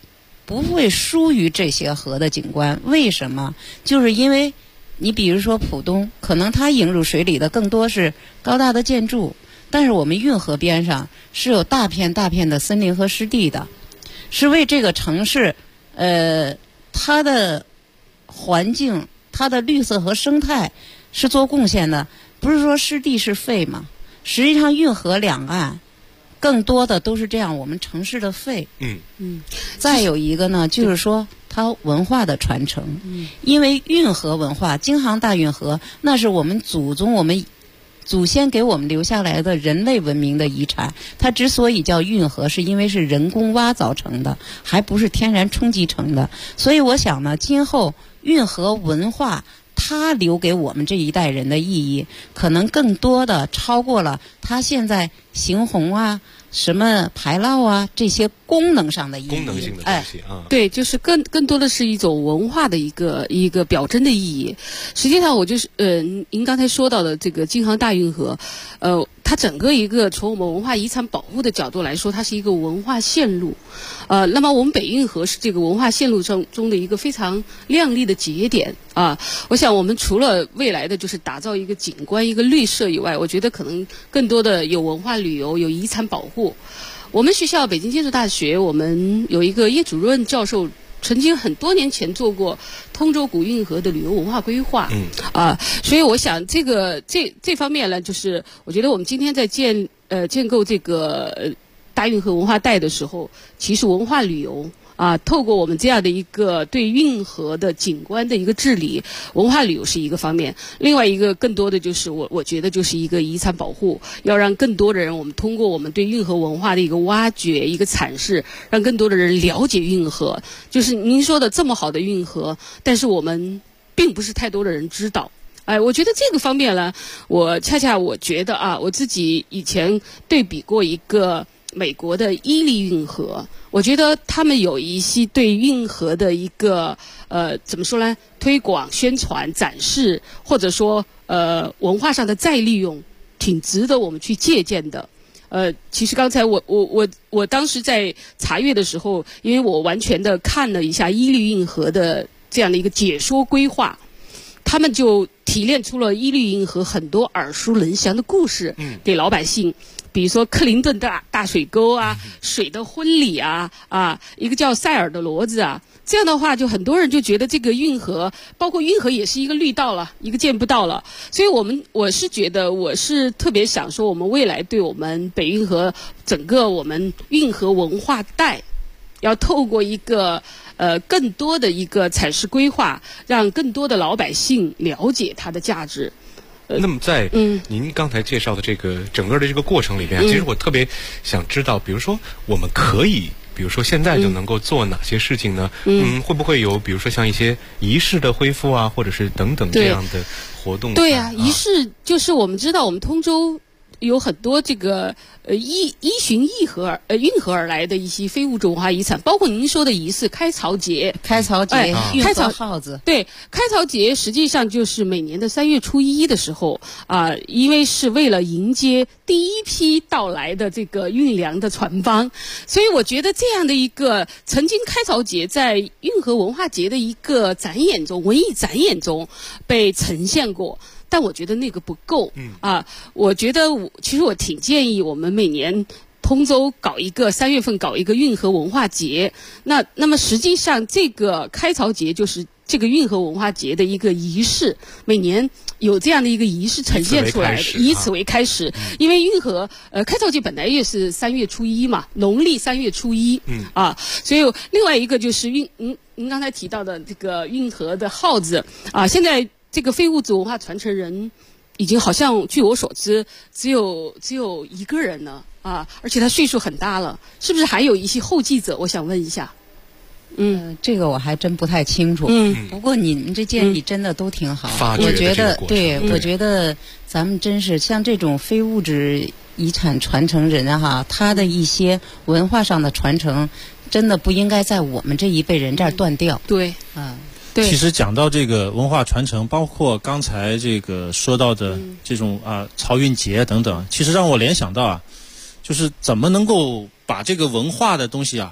不会输于这些河的景观。为什么？就是因为你比如说浦东，可能它引入水里的更多是高大的建筑，但是我们运河边上是有大片大片的森林和湿地的，是为这个城市它的环境、它的绿色和生态是做贡献的。不是说湿地是肺嘛？实际上运河两岸更多的都是这样，我们城市的肺。再有一个呢，就是说它文化的传承。因为运河文化，京杭大运河那是我们祖先给我们留下来的人类文明的遗产。它之所以叫运河，是因为是人工挖凿成的，还不是天然冲击成的。所以我想呢，今后运河文化它留给我们这一代人的意义，可能更多的超过了它现在行洪啊、什么排涝啊这些功能上的意义。 功能性的东西啊， 对，就是更多的是一种文化的一个表征的意义。实际上，我就是您刚才说到的这个京杭大运河，它整个一个从我们文化遗产保护的角度来说，它是一个文化线路。那么我们北运河是这个文化线路中的一个非常亮丽的节点啊。我想我们除了未来的就是打造一个景观、一个绿色以外，我觉得可能更多的有文化旅游、有遗产保护。我们学校北京建筑大学，我们有一个叶主任教授，曾经很多年前做过通州古运河的旅游文化规划。所以我想这方面呢，就是我觉得我们今天在建构这个大运河文化带的时候，其实文化旅游透过我们这样的一个对运河的景观的一个治理，文化旅游是一个方面，另外一个更多的就是我觉得就是一个遗产保护，要让更多的人，我们通过我们对运河文化的一个挖掘、一个阐释，让更多的人了解运河。就是您说的这么好的运河，但是我们并不是太多的人知道。我觉得这个方面呢，我觉得我自己以前对比过一个美国的伊利运河，我觉得他们有一些对运河的一个怎么说呢，推广、宣传、展示，或者说文化上的再利用，挺值得我们去借鉴的。其实刚才我当时在查阅的时候，因为我完全的看了一下伊利运河的这样的一个解说规划，他们就提炼出了伊利运河很多耳熟能详的故事给老百姓。比如说克林顿大水沟啊，水的婚礼啊，一个叫塞尔的骡子啊，这样的话就很多人就觉得这个运河，包括运河也是一个绿道了，一个健步道了。所以我是觉得，我是特别想说，我们未来对我们北运河整个我们运河文化带，要透过一个更多的一个阐释规划，让更多的老百姓了解它的价值。 那么在您刚才介绍的这个整个的这个过程里边，其实我特别想知道，比如说我们可以，比如说现在就能够做哪些事情呢？会不会有比如说像一些仪式的恢复啊，或者是等等这样的活动？ 对呀，仪式就是我们知道我们通州有很多这个依循运河而来的一些非物质文化遗产，包括您说的仪式开槽节， 开槽号子。 对，开槽节实际上就是每年的3月初1的时候因为是为了迎接第一批到来的这个运粮的船帮，所以我觉得这样的一个曾经开槽节在运河文化节的一个展演中，文艺展演中被呈现过。但我觉得那个不够我觉得其实我挺建议我们每年通州搞一个3月份搞一个运河文化节。那么实际上这个开槽节就是这个运河文化节的一个仪式，每年有这样的一个仪式呈现出来的，以此为开始。因为运河开槽节本来也是3月初1嘛，农历3月初1所以另外一个就是您刚才提到的这个运河的号子现在这个非物质文化传承人已经好像据我所知只有一个人了而且他岁数很大了，是不是还有一些后继者？我想问一下。 这个我还真不太清楚。不过你们这建议真的都挺好。我觉得我觉得咱们真是像这种非物质遗产传承人他的一些文化上的传承，真的不应该在我们这一辈人这儿断掉。 对， 对，其实讲到这个文化传承，包括刚才这个说到的这种漕运节等等，其实让我联想到就是怎么能够把这个文化的东西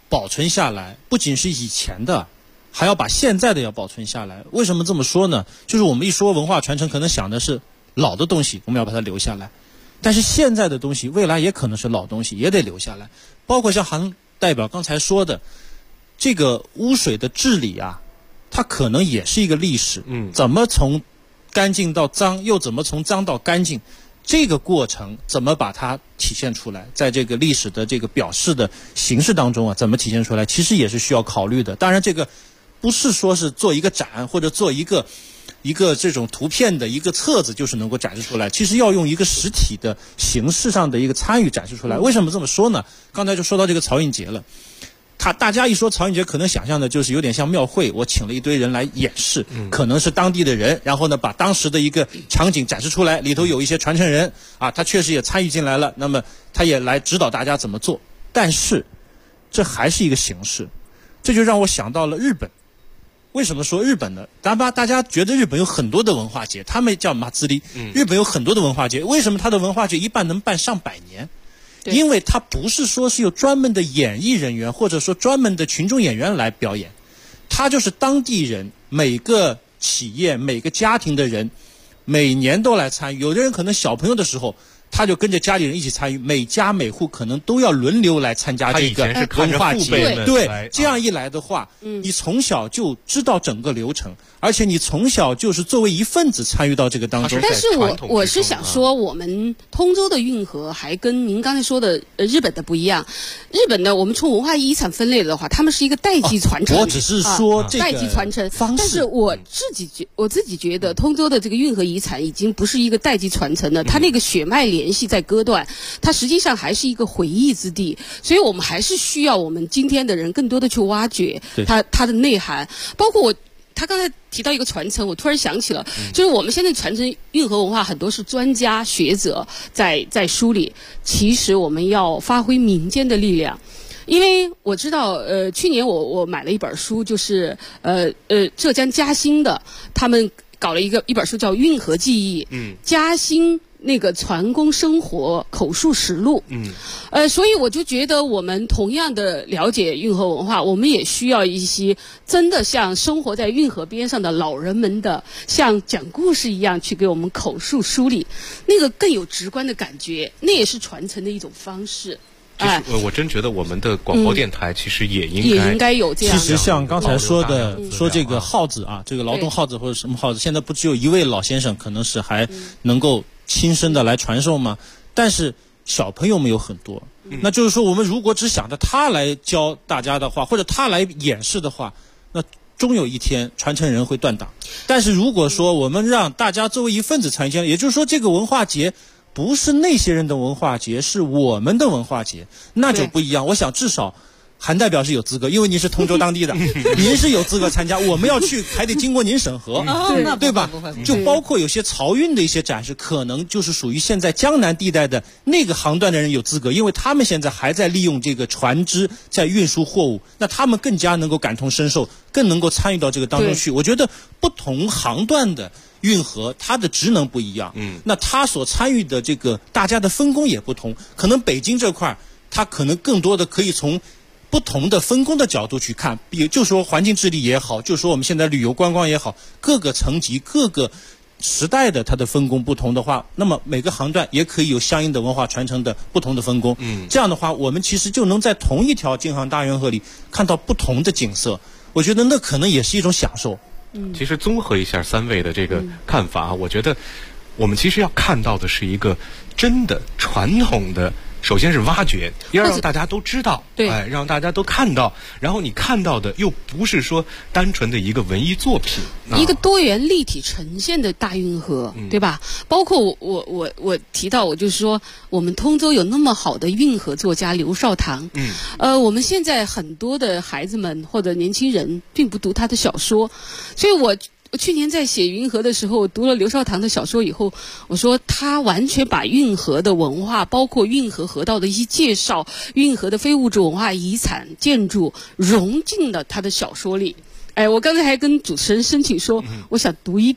保存下来，不仅是以前的，还要把现在的要保存下来。为什么这么说呢？就是我们一说文化传承，可能想的是老的东西，我们要把它留下来。但是现在的东西，未来也可能是老东西，也得留下来。包括像韩代表刚才说的，这个污水的治理啊，它可能也是一个历史。怎么从干净到脏，又怎么从脏到干净？这个过程怎么把它体现出来，在这个历史的这个表示的形式当中啊，怎么体现出来，其实也是需要考虑的。当然这个不是说是做一个展或者做一个这种图片的一个册子就是能够展示出来，其实要用一个实体的形式上的一个参与展示出来。为什么这么说呢？刚才就说到这个曹韵节了，大家一说曹韵节，可能想象的就是有点像庙会，我请了一堆人来演示，可能是当地的人，然后呢把当时的一个场景展示出来，里头有一些传承人啊，他确实也参与进来了，那么他也来指导大家怎么做。但是这还是一个形式，这就让我想到了日本。为什么说日本呢？大家觉得日本有很多的文化节，他们叫马自立，日本有很多的文化节，为什么他的文化节一办能办上百年？因为它不是说是有专门的演艺人员或者说专门的群众演员来表演，它就是当地人，每个企业每个家庭的人每年都来参与。有的人可能小朋友的时候他就跟着家里人一起参与，每家每户可能都要轮流来参加这个文化节。对，这样一来的话，你从小就知道整个流程，而且你从小就是作为一份子参与到这个当中。 但是我是想说，我们通州的运河还跟您刚才说的日本的不一样。日本的我们从文化遗产分类的话，他们是一个代际传承。 我只是说这个代际传承方式。但是我自己觉得，通州的这个运河遗产已经不是一个代际传承了，它那个血脉联系在割断，它实际上还是一个回忆之地。所以我们还是需要我们今天的人更多的去挖掘它的内涵，包括他刚才提到一个传承，我突然想起了，就是我们现在传承运河文化很多是专家学者在梳理，其实我们要发挥民间的力量。因为我知道，去年我买了一本书，就是浙江嘉兴的，他们搞了一本书叫《运河记忆》，嘉兴那个船工生活口述实录，所以我就觉得我们同样的了解运河文化，我们也需要一些真的像生活在运河边上的老人们的，像讲故事一样去给我们口述梳理，那个更有直观的感觉，那也是传承的一种方式。 我真觉得我们的广播电台其实也应该有这样。 其实像刚才说的，说这个号子啊，这个劳动号子或者什么号子，现在不只有一位老先生，可能是还能够亲身的来传授吗？但是小朋友们有很多，那就是说我们如果只想着他来教大家的话，或者他来演示的话，那终有一天传承人会断档。但是如果说我们让大家作为一份子参与，也就是说这个文化节不是那些人的文化节，是我们的文化节，那就不一样。我想至少韩代表是有资格，因为您是通州当地的，您是有资格参加。我们要去还得经过您审核，对吧？就包括有些漕运的一些展示，可能就是属于现在江南地带的那个航段的人有资格，因为他们现在还在利用这个船只在运输货物，那他们更加能够感同身受，更能够参与到这个当中去。我觉得不同航段的运河它的职能不一样，那它所参与的这个大家的分工也不同。可能北京这块它可能更多的可以从不同的分工的角度去看，就说环境治理也好，就说我们现在旅游观光也好，各个层级各个时代的它的分工不同的话，那么每个航段也可以有相应的文化传承的不同的分工。这样的话我们其实就能在同一条京杭大运河里看到不同的景色，我觉得那可能也是一种享受。 其实综合一下三位的这个看法，我觉得我们其实要看到的是一个真的传统的，首先是挖掘，要让大家都知道，让大家都看到，然后你看到的又不是说单纯的一个文艺作品， 一个多元立体呈现的大运河，对吧？包括我提到，我就是说，我们通州有那么好的运河作家刘少棠，我们现在很多的孩子们或者年轻人并不读他的小说，所以我去年在写运河的时候，读了刘少棠的小说以后，我说他完全把运河的文化，包括运河河道的一些介绍，运河的非物质文化遗产建筑融进了他的小说里。我刚才还跟主持人申请说，我想读一段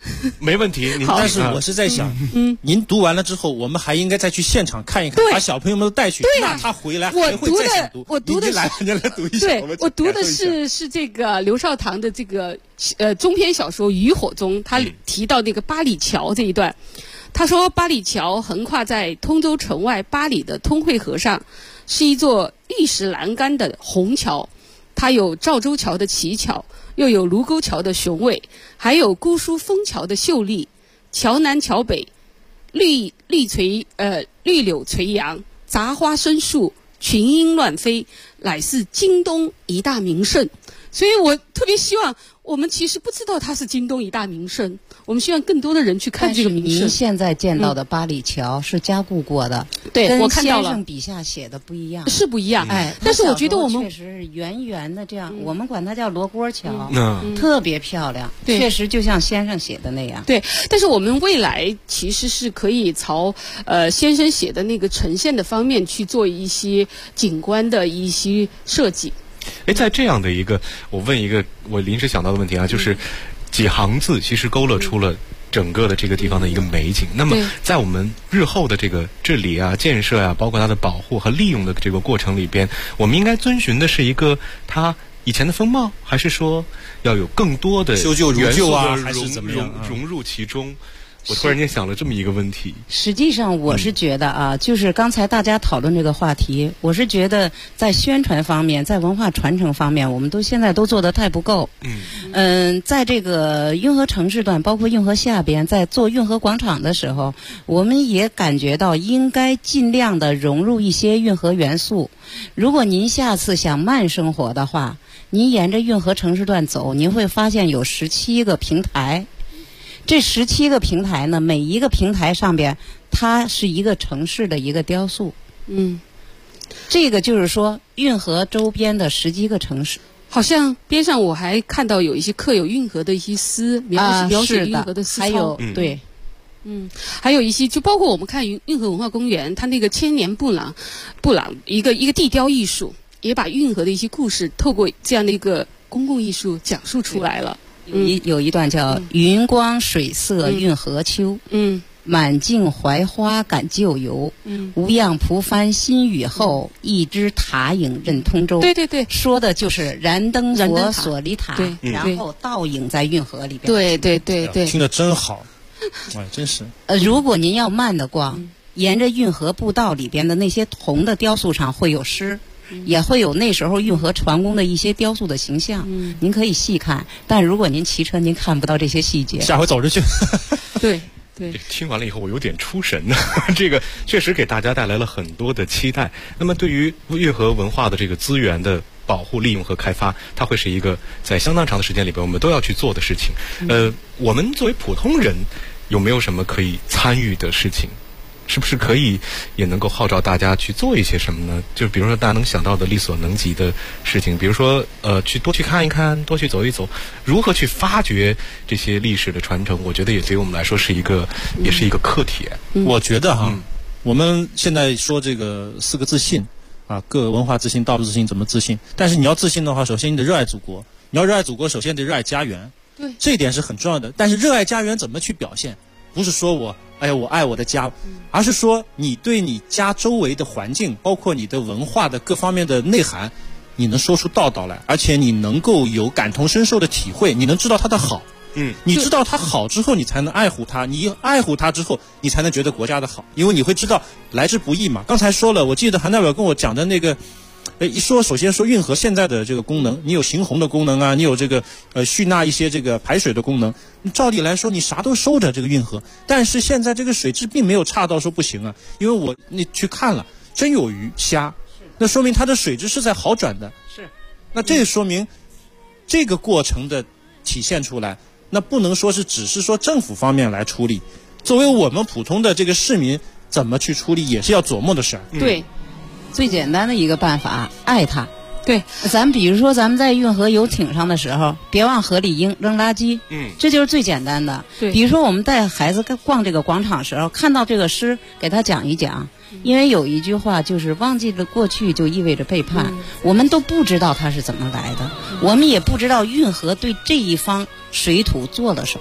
没问题。 但是我是在想，您读完了之后，我们还应该再去现场看一看，把小朋友们都带去，那他回来还会再想读。 我读的您来读一下。 对，我读的是这个刘少棠的这个中篇小说《渔火》中，他提到那个八里桥这一段。他说，八里桥横跨在通州城外8里的通惠河上，是一座玉石栏杆的虹桥。它有赵州桥的奇巧，又有卢沟桥的雄伟，还有姑苏枫桥的秀丽。桥南桥北，绿柳垂杨，杂花生树，群莺乱飞，乃是京东一大名胜。所以我特别希望，我们其实不知道它是京东一大名胜，我们希望更多的人去看这个名胜。 您现在见到的八里桥是加固过的， 对，我看到了， 跟先生笔下写的不一样， 是不一样。但是我觉得我们确实是圆圆的这样，我们管它叫罗锅桥，特别漂亮，确实就像先生写的那样。 对，但是我们未来其实是可以朝先生写的那个呈现的方面去做一些景观的一些设计。 在这样的一个，我问一个我临时想到的问题啊，就是几行字其实勾勒出了整个的这个地方的一个美景。那么在我们日后的这个治理啊、建设啊，包括它的保护和利用的这个过程里边，我们应该遵循的是一个它以前的风貌，还是说要有更多的修旧如旧啊，还是怎么样融入其中？我突然间想了这么一个问题。 实际上我是觉得啊，就是刚才大家讨论这个话题，我是觉得在宣传方面，在文化传承方面，我们现在都做得太不够。在这个运河城市段，包括运河下边，在做运河广场的时候，我们也感觉到应该尽量的融入一些运河元素。如果您下次想慢生活的话，您沿着运河城市段走，您会发现有17个平台。这17个平台呢，每一个平台上边，它是一个城市的一个雕塑。这个就是说，运河周边的10几个城市。 好像边上我还看到有一些刻有运河的一些诗，描写运河的诗操。 还有对。 还有一些，就包括我们看运河文化公园，它那个千年布朗一个地雕艺术，也把运河的一些故事透过这样的一个公共艺术讲述出来了。 有一段叫云光水色运河秋，满径槐花赶旧游，无恙蒲帆新雨后，一枝塔影任通州。 对， 说的就是燃灯佛锁离塔，然后倒影在运河里边。 对， 听得真好，真是。 如果您要慢的逛，沿着运河步道里边的那些铜的雕塑上会有诗。也会有那时候运河船工的一些雕塑的形象，您可以细看。但如果您骑车，您看不到这些细节。 下回走着去。 对。 听完了以后，我有点出神呢。这个确实给大家带来了很多的期待。那么，对于运河文化的这个资源的保护、利用和开发，它会是一个在相当长的时间里边我们都要去做的事情。我们作为普通人，有没有什么可以参与的事情？是不是可以也能够号召大家去做一些什么呢？就比如说大家能想到的力所能及的事情，比如说多去看一看，多去走一走，如何去发掘这些历史的传承，我觉得也对于我们来说是一个课题。 我觉得我们现在说这个4个自信啊，各文化自信、道德自信，怎么自信？但是你要自信的话，首先你得热爱祖国，你要热爱祖国，首先得热爱家园。 对， 这一点是很重要的。但是热爱家园怎么去表现？不是说我爱我的家，而是说你对你家周围的环境，包括你的文化的各方面的内涵，你能说出道道来，而且你能够有感同身受的体会，你能知道它的好。你知道它好之后，你才能爱护它，你爱护它之后，你才能觉得国家的好，因为你会知道来之不易嘛。刚才说了，我记得韩代表跟我讲的那个首先说运河现在的这个功能，你有行洪的功能啊，你有这个蓄纳一些这个排水的功能，照理来说你啥都收着这个运河，但是现在这个水质并没有差到说不行啊，因为你去看了，真有鱼虾，那说明它的水质是在好转的。那这个说明这个过程的体现出来，那不能说是只是说政府方面来处理，作为我们普通的这个市民怎么去处理，也是要琢磨的事儿。 对。最简单的一个办法，爱它。 对， 比如说咱们在运河游艇上的时候，别往河里扔垃圾。这就是最简单的。 对， 比如说我们带孩子逛这个广场的时候，看到这个诗，给他讲一讲。因为有一句话就是忘记了过去就意味着背叛。我们都不知道它是怎么来的，我们也不知道运河对这一方水土做了什么。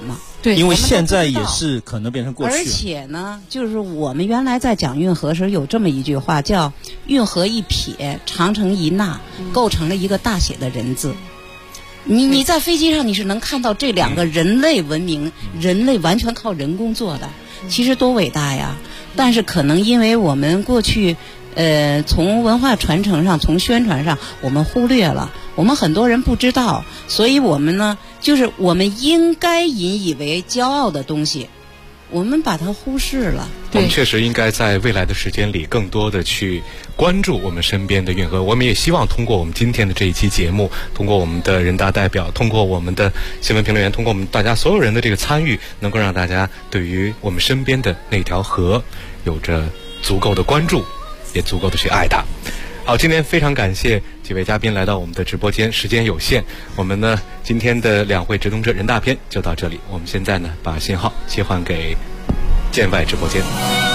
对， 因为现在也是可能变成过去了。 而且呢，就是我们原来在讲运河时有这么一句话，叫运河一撇，长城一捺，构成了一个大写的人字。你在飞机上你是能看到这两个人类文明，人类完全靠人工做的，其实多伟大呀！但是可能因为我们过去从文化传承上，从宣传上，我们忽略了，我们很多人不知道，所以我们呢，就是我们应该引以为骄傲的东西，我们把它忽视了。 我们确实应该在未来的时间里更多的去关注我们身边的运河。我们也希望通过我们今天的这一期节目，通过我们的人大代表，通过我们的新闻评论员，通过我们大家所有人的这个参与，能够让大家对于我们身边的那条河有着足够的关注，也足够的去爱它。好，今天非常感谢几位嘉宾来到我们的直播间，时间有限，我们呢今天的两会直通车人大篇就到这里。我们现在呢把信号切换给建外直播间。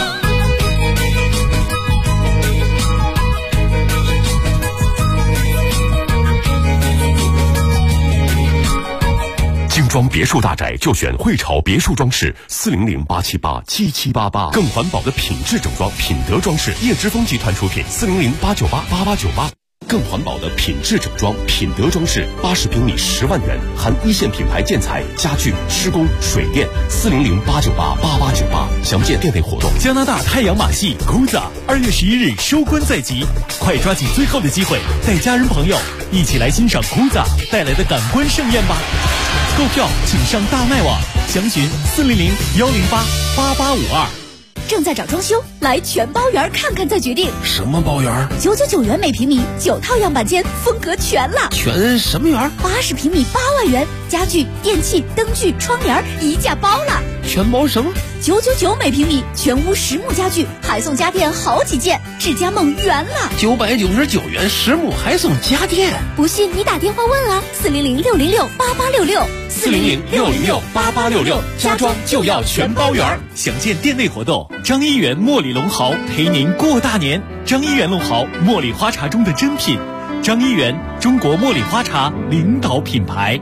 精装别墅大宅就选汇潮别墅装饰，400-878-7788，更环保的品质整装，品德装饰，叶之峰集团出品，400-898-8898。更环保的品质整装，品德装饰，80平米10万元，含一线品牌建材、家具、施工、水电，400-898-8898，详见店内活动。 加拿大太阳马戏 Cruza 2月11日收官在即，快抓紧最后的机会，带家人朋友一起来欣赏 Cruza 带来的感官盛宴吧！购票请上大麦网，详询400-108-8852。 正在找装修，来全包园看看再决定。 什么包园 ？999元每平米，9套样板间，风格全了。 全什么园 ？80平米8万元，家具、电器、灯具、窗帘一价包了。 全包什么 ？999每平米，全屋实木家具，还送家电好几件，智家梦圆了。 999元实木还送家电， 不信你打电话问啊，400-606-8866，400-606-8866， 家装就要全包圆。详见店内活动。张一元茉莉龙豪陪您过大年。张一元龙豪，茉莉花茶中的珍品。张一元，中国茉莉花茶领导品牌。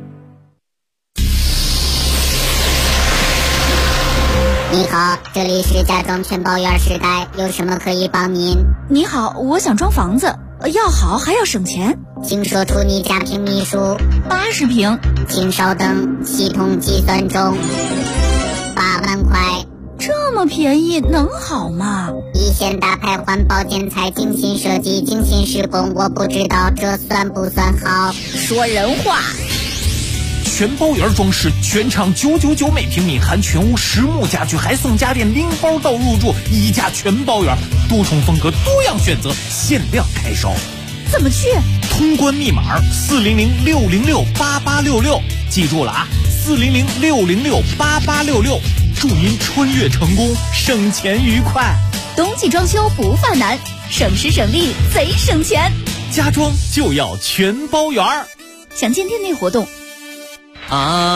你好，这里是家装全包圆时代，有什么可以帮您？ 你好，我想装房子，要好还要省钱， 请说出你家平米数。 80平。 请稍等，系统计算中。8万块。 这么便宜能好吗？ 一线大牌环保建材，精心设计，精心施工，我不知道这算不算好。 说人话。 全包圆装饰，全场999每平米，含全屋实木家具，还送家电，拎包到入住，一价全包圆，多重风格，多样选择，限量开烧。 怎么去？ 通关密码400-606-8866，记住了啊，400-606-8866，祝您穿越成功，省钱愉快。 冬季装修不犯难，省时省力贼省钱， 家装就要全包圆。 详见店内活动。 五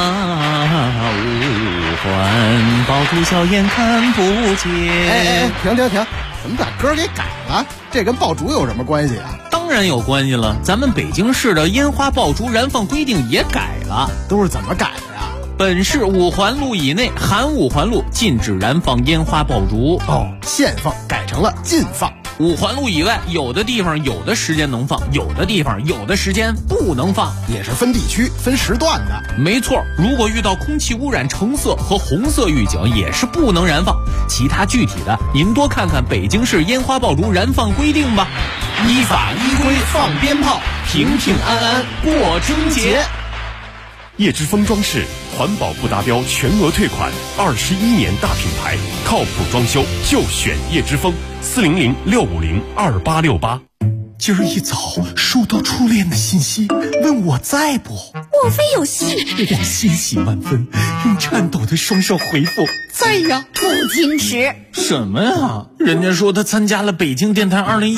环爆竹硝烟看不见。 哎，停！怎么把歌给改了？这跟爆竹有什么关系啊？ 当然有关系了，咱们北京市的烟花爆竹燃放规定也改了。 都是怎么改的呀？ 本市5环路以内含5环路禁止燃放烟花爆竹。 限放改成了禁放。 5环路以外，有的地方有的时间能放，有的地方有的时间不能放， 也是分地区、分时段的。 没错，如果遇到空气污染橙色和红色预警，也是不能燃放。其他具体的，您多看看北京市烟花爆竹燃放规定吧。依法依规放鞭炮，平平安安过春节。 叶之峰装饰环保不达标全额退款，21年大品牌，靠谱装修就选叶之峰，400-650-2868。 今儿一早收到初恋的信息，问我在不？ 莫非有戏？ 我欣喜万分，用颤抖的双手回复在呀。 不矜持。 什么呀？人家说他参加了北京电台2015